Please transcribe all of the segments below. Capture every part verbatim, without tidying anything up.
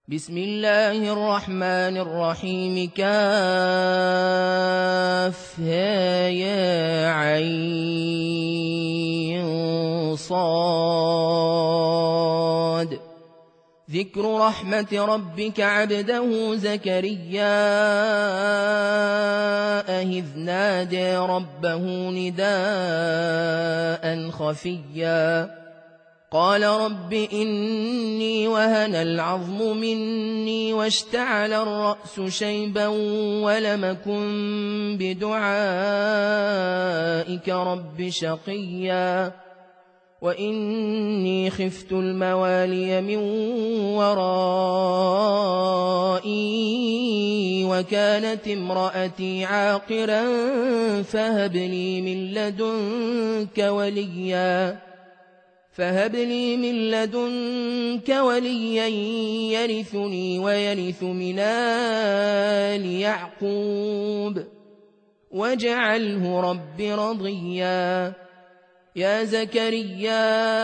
بسم الله الرحمن الرحيم. كافها يا عين صاد. ذكر رحمة ربك عبده زكريا إذ نادى ربه نداء خفيا قال رب إني وهن العظم مني واشتعل الرأس شيبا ولم أكن بدعائك رب شقيا وإني خفت الموالي من ورائي وكانت امرأتي عاقرا فهب لي من لدنك وليا فهب لي من لدنك وليا يرثني ويرث من آل يعقوب واجعله رب رضيا. يا زكريا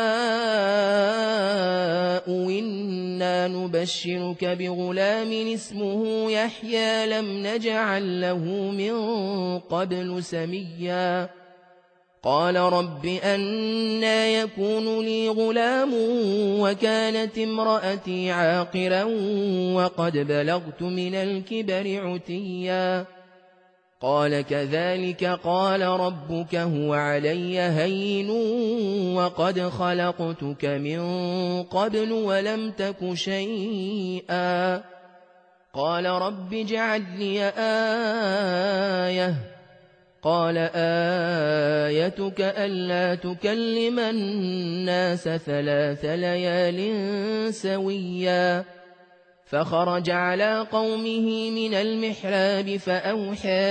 إنا نبشرك بغلام اسمه يحيى لم نجعل له من قبل سميا قال رب أنى يكون لي غلام وكانت امرأتي عاقرا وقد بلغت من الكبر عتيا قال كذلك قال ربك هو علي هين وقد خلقتك من قبل ولم تك شيئا قال رب اجعل لي آية قال آيتك ألا تكلم الناس ثلاث ليال سويا فخرج على قومه من المحراب فأوحى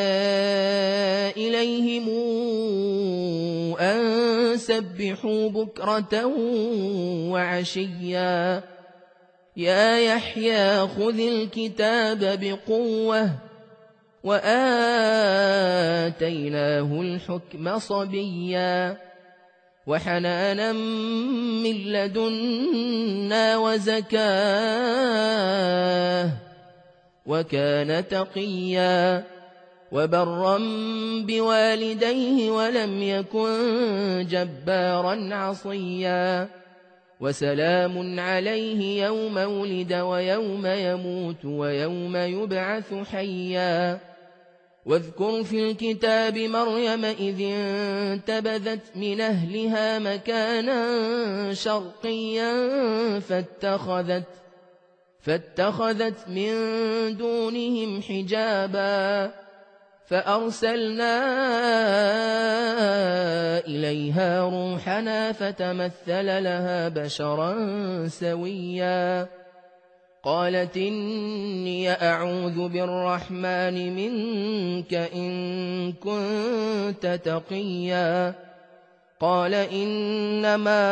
إليهم أن سبحوا بكرة وعشيا يا يحيى خذ الكتاب بقوة وآتيناه الحكم صبيا وحنانا من لدنا وزكاه وكان تقيا وبرا بوالديه ولم يكن جبارا عصيا وسلام عليه يوم ولد ويوم يموت ويوم يبعث حيا واذكر في الكتاب مريم إذ انتبذت من أهلها مكانا شرقيا فاتخذت, فاتخذت من دونهم حجابا فأرسلنا إليها روحنا فتمثل لها بشرا سويا قالت إني أعوذ بالرحمن منك إن كنت تقيا قال إنما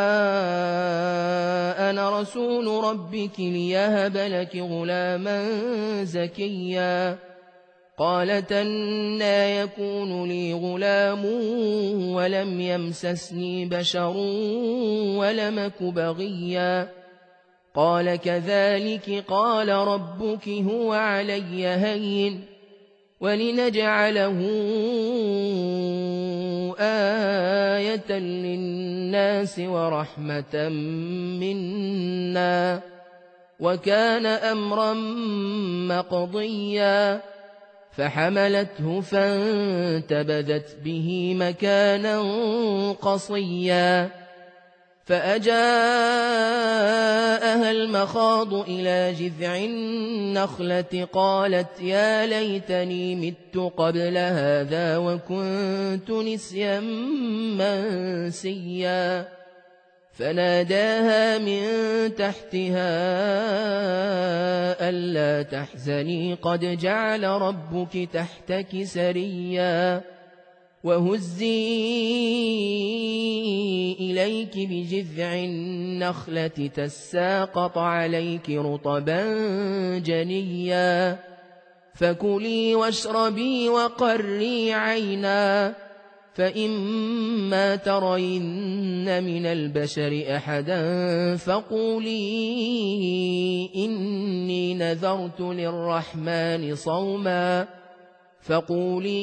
أنا رسول ربك ليهب لك غلاما زكيا قالت أنى يكون لي غلام ولم يمسسني بشر ولم أك بغيا قال كذلك قال ربك هو علي هين ولنجعله آية للناس ورحمة منا وكان أمرا مقضيا فحملته فانتبذت به مكانا قصيا فأجاءها المخاض إلى جذع النخلة قالت يا ليتني مت قبل هذا وكنت نسيا منسيا فناداها من تحتها ألا تحزني قد جعل ربك تحتك سريا وهزي إليك بجذع النخلة تساقط عليك رطبا جنيا فكلي واشربي وقري عينا فإما ترين من البشر أحدا فقولي إني نذرت للرحمن صوما فقولي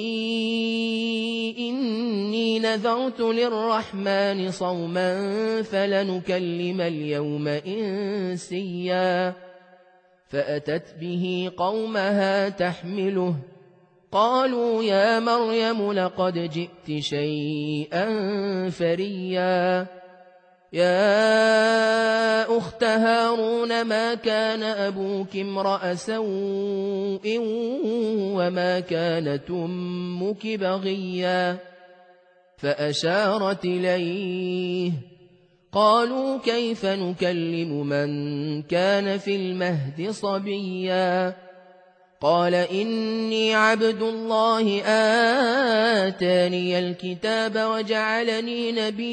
إني نذرت للرحمن صوما فلنكلم اليوم إنسيا فأتت به قومها تحمله قالوا يا مريم لقد جئت شيئا فريا يا أخت هارون ما كان أبوك امرأ سوء وما كانت أمك بغيا فأشارت إليه قالوا كيف نكلم من كان في المهد صبيا قال إني عبد الله آتاني الكتاب وجعلني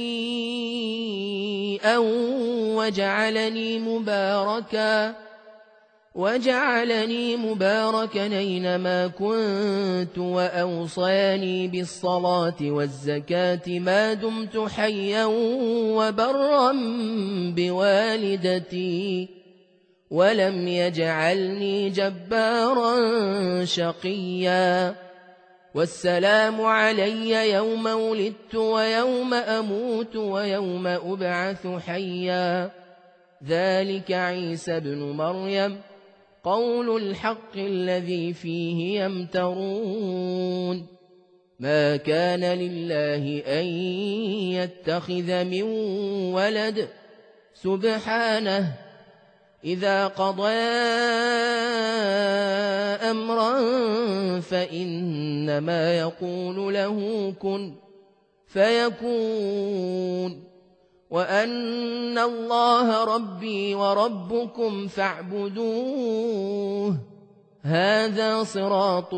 نبيا وجعلني مباركا وجعلني مباركا أينما كنت وأوصاني بالصلاة والزكاة ما دمت حيا وبرا بوالدتي ولم يجعلني جبارا شقيا والسلام علي يوم ولدت ويوم أموت ويوم أبعث حيا ذلك عيسى ابن مريم قول الحق الذي فيه يمترون ما كان لله أن يتخذ من ولد سبحانه إذا قضى أمرا فإنما يقول له كن فيكون وأن الله ربي وربكم فاعبدوه هذا صراط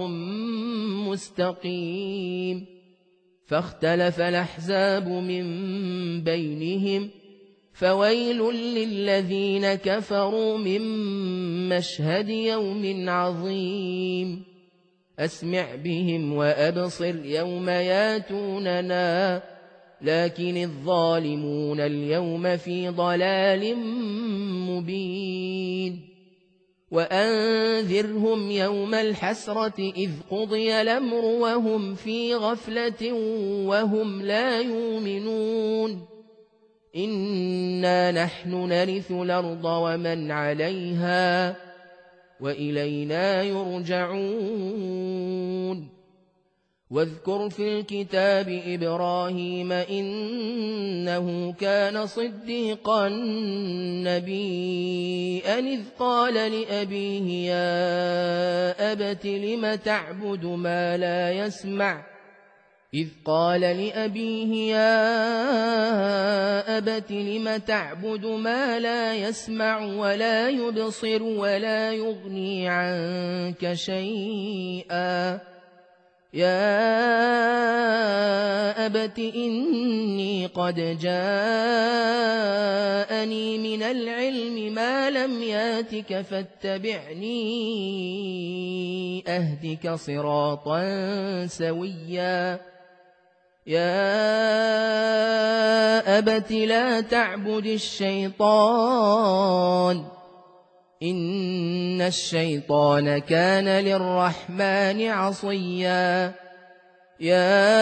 مستقيم فاختلف الأحزاب من بينهم فويل للذين كفروا من مشهد يوم عظيم أسمع بهم وأبصر يوم ياتوننا لكن الظالمون اليوم في ضلال مبين وأنذرهم يوم الحسرة إذ قضي الأمر وهم في غفلة وهم لا يؤمنون إنا نحن نرث الأرض ومن عليها وإلينا يرجعون واذكر في الكتاب إبراهيم إنه كان صديقا نبيا إذ قال لأبيه يا أبت لم تعبد ما لا يسمع إذ قال لأبيه يا أبت لم تعبد ما لا يسمع ولا يبصر ولا يغني عنك شيئا يا أبت إني قد جاءني من العلم ما لم ياتك فاتبعني أهدك صراطا سويا يا أبت لا تعبد الشيطان إن الشيطان كان للرحمن عصيا يا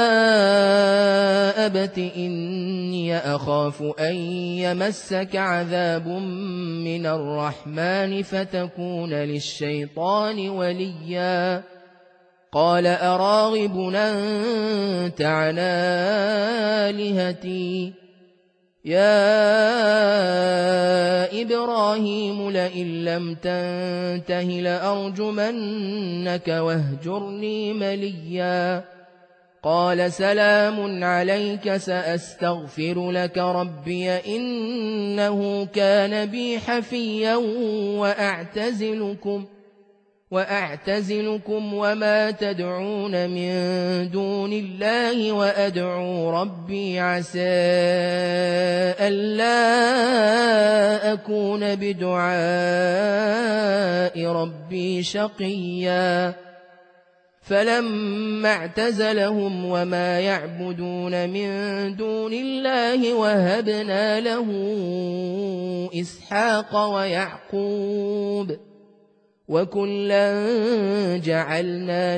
أبت إني أخاف أن يمسك عذاب من الرحمن فتكون للشيطان وليا قال أراغب أنت عن آلهتي يا إبراهيم لئن لم تنته لأرجمنك واهجرني مليا قال سلام عليك سأستغفر لك ربي إنه كان بي حفيا وأعتزلكم وأعتزلكم وما تدعون من دون الله وأدعو ربي عسى ألا أكون بدعاء ربي شقيا فلما اعتزلهم وما يعبدون من دون الله وهبنا له إسحاق ويعقوب وكلا جعلنا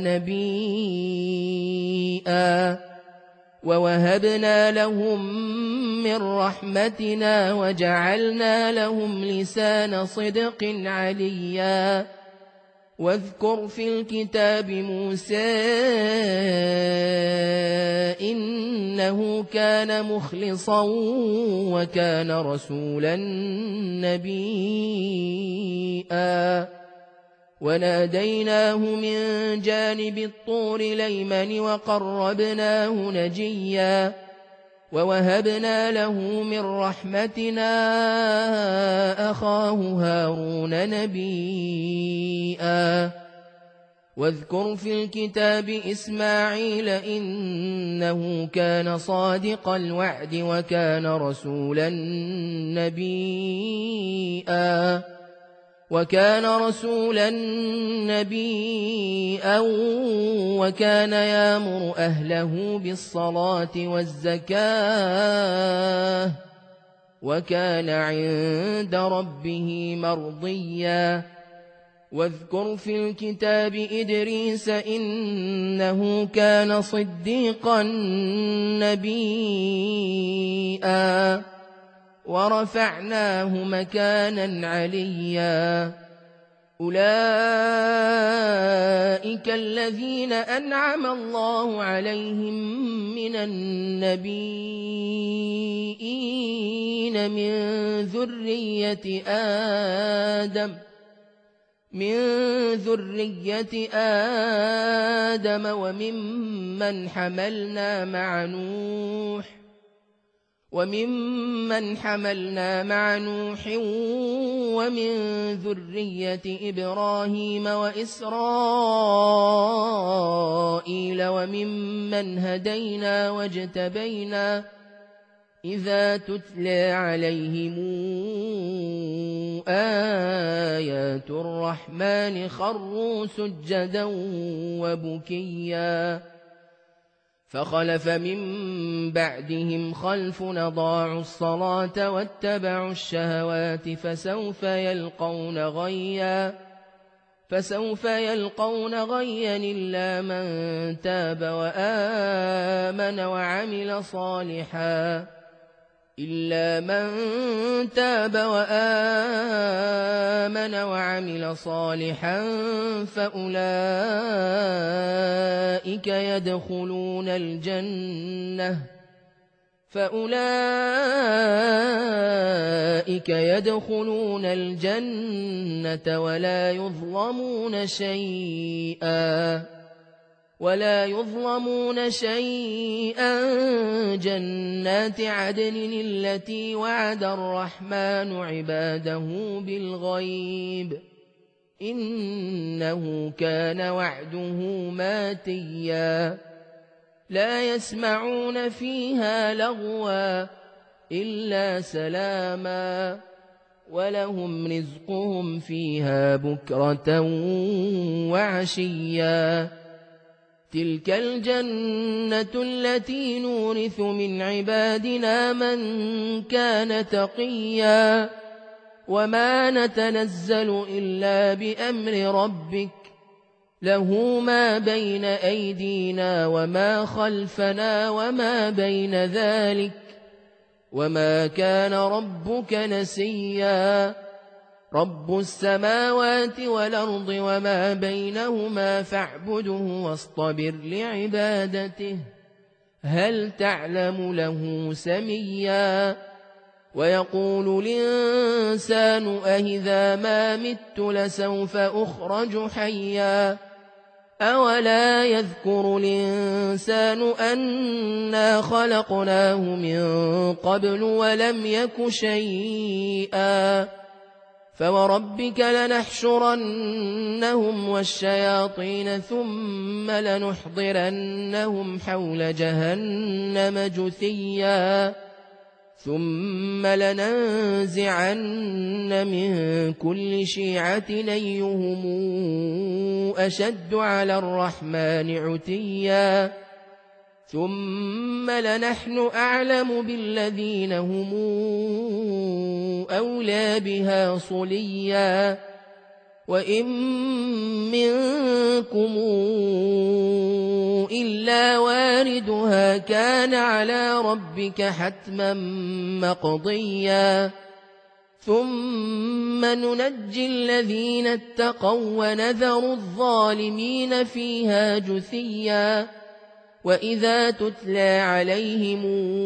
نبيا ووهبنا لهم من رحمتنا وجعلنا لهم لسان صدق عليا واذكر في الكتاب موسى إنه كان مخلصا وكان رسولا نبيا وناديناه من جانب الطور الأيمن وقربناه نجيا ووهبنا له من رحمتنا أخاه هارون نبيا واذكر في الكتاب إسماعيل إنه كان صادق الوعد وكان رسولا نبيا وكان رسولا نبيا وكان يأمر أهله بالصلاة والزكاة وكان عند ربه مرضيا واذكر في الكتاب إدريس إنه كان صديقا نبيا ورفعناه مكانا عليا أولئك الذين أنعم الله عليهم من النبيين من ذرية آدم من ذرية آدم وممن حملنا مع نوح وممن حملنا مع نوح ومن ذرية إبراهيم وإسرائيل وممن هدينا واجتبينا إذا تتلى عليهم آيات الرحمن خروا سجدا وبكيا فخلف من بعدهم خلف أضاعوا الصلاة واتبعوا الشهوات فسوف يلقون غيا فسوف يلقون غيا إلا من تاب وآمن وعمل صالحا إلا من تاب وآمن وعمل صالحا فأولئك يدخلون الجنة فأولئك يدخلون الجنة ولا يظلمون شيئا ولا يظلمون شيئا جنات عدن التي وعد الرحمن عباده بالغيب إنه كان وعده ماتيا لا يسمعون فيها لغوا إلا سلاما ولهم رزقهم فيها بكرة وعشيا تلك الجنة التي نورث من عبادنا من كان تقيا وما نتنزل إلا بأمر ربك له ما بين أيدينا وما خلفنا وما بين ذلك وما كان ربك نسيا رب السماوات والأرض وما بينهما فاعبده واصطبر لعبادته هل تعلم له سميا ويقول الإنسان أهذا ما مت لسوف أخرج حيا أولا يذكر الإنسان أنا خلقناه من قبل ولم يك شيئا فوربك لنحشرنهم والشياطين ثم لنحضرنهم حول جهنم جثيا ثم لننزعن من كل شيعة أيهم أشد على الرحمن عتيا ثم لنحن أعلم بالذين هم أولى بها صليا وإن منكم إلا واردها كان على ربك حتما مقضيا ثم ننجي الذين اتقوا ونذر الظالمين فيها جثيا وإذا تتلى عليهم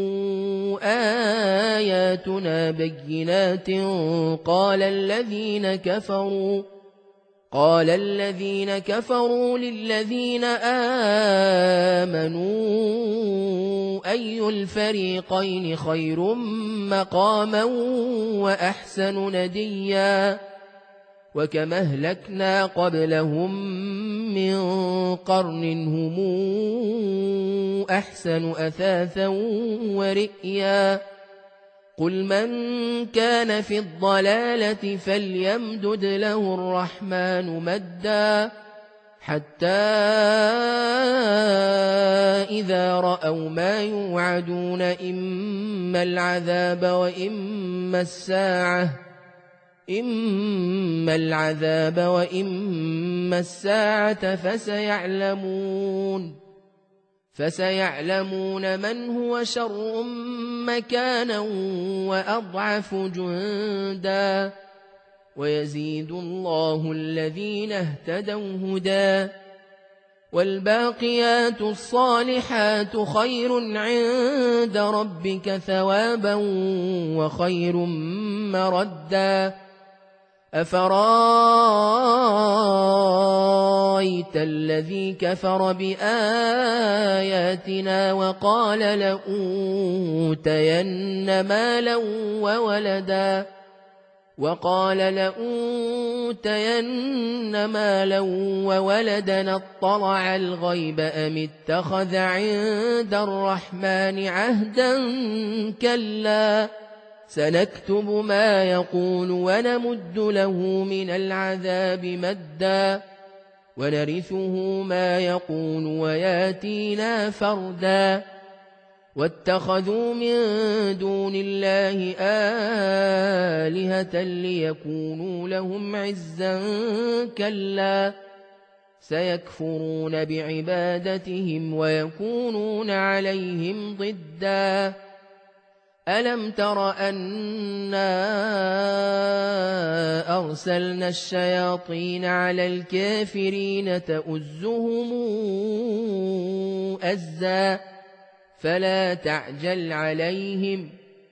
آياتنا بينات قال الذين كفروا قال الذين كفروا للذين آمنوا أي الفريقين خير مقاما وأحسن نديا وكما أهلكنا قبلهم من قرن هم أحسن أثاثا ورئيا قل من كان في الضلالة فليمدد له الرحمن مدا حتى إذا رأوا ما يوعدون إما العذاب وإما الساعة إما العذاب وإما الساعة فسيعلمون فسيعلمون من هو شر مكانا وأضعف جندا ويزيد الله الذين اهتدوا هدى والباقيات الصالحات خير عند ربك ثوابا وخير مردا أفرأيت الذي كفر بآياتنا وقال لأوتين مالا وولدا وقال لأوتين مالا وولدا اطلع الغيب أم اتخذ عند الرحمن عهدا كلا سنكتب ما يقول ونمد له من العذاب مدا ونرثه ما يقول وياتينا فردا واتخذوا من دون الله آلهة ليكونوا لهم عزا كلا سيكفرون بعبادتهم ويكونون عليهم ضدا ألم تر أنا أرسلنا الشياطين على الكافرين تؤزهم أزا فلا تعجل عليهم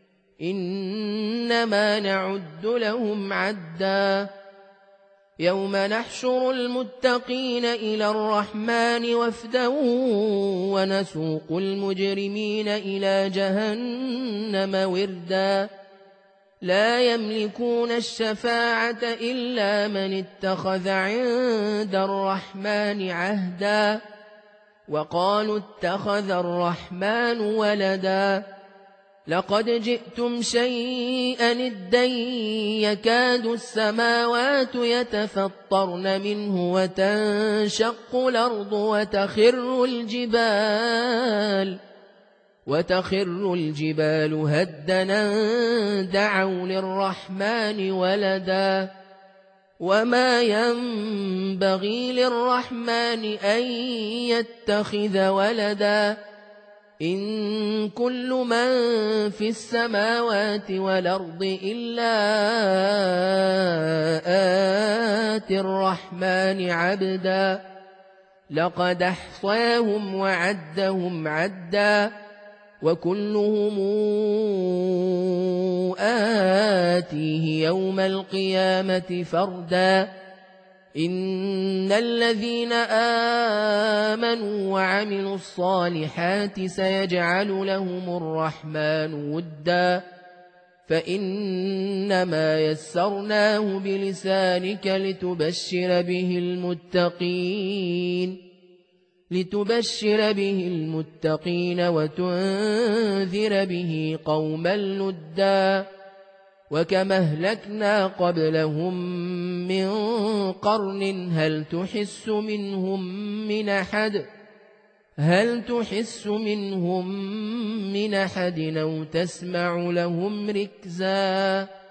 إنما نعد لهم عدا يوم نحشر المتقين إلى الرحمن وفدا ونسوق المجرمين إلى جهنم وردا لا يملكون الشفاعة إلا من اتخذ عند الرحمن عهدا وقالوا اتخذ الرحمن ولدا لقد جئتم شيئا إدا يكاد السماوات يتفطرن منه وتنشق الأرض وتخر الجبال وتخر الجبال هدنا دعوا للرحمن ولدا وما ينبغي للرحمن أن يتخذ ولدا إن كل من في السماوات والأرض إلا آتي الرحمن عبدا لقد أحصاهم وعدهم عدا وكلهم آتيه يوم القيامة فردا إن الذين آمنوا وعملوا الصالحات سيجعل لهم الرحمن ودا فإنما يسرناه بلسانك لتبشر به المتقين لتبشر به المتقين وتنذر به قوما لدا وكما أهلكنا قبلهم من قرن هل تحس منهم من أحد هل تحس منهم من أحد أو تسمع لهم ركزا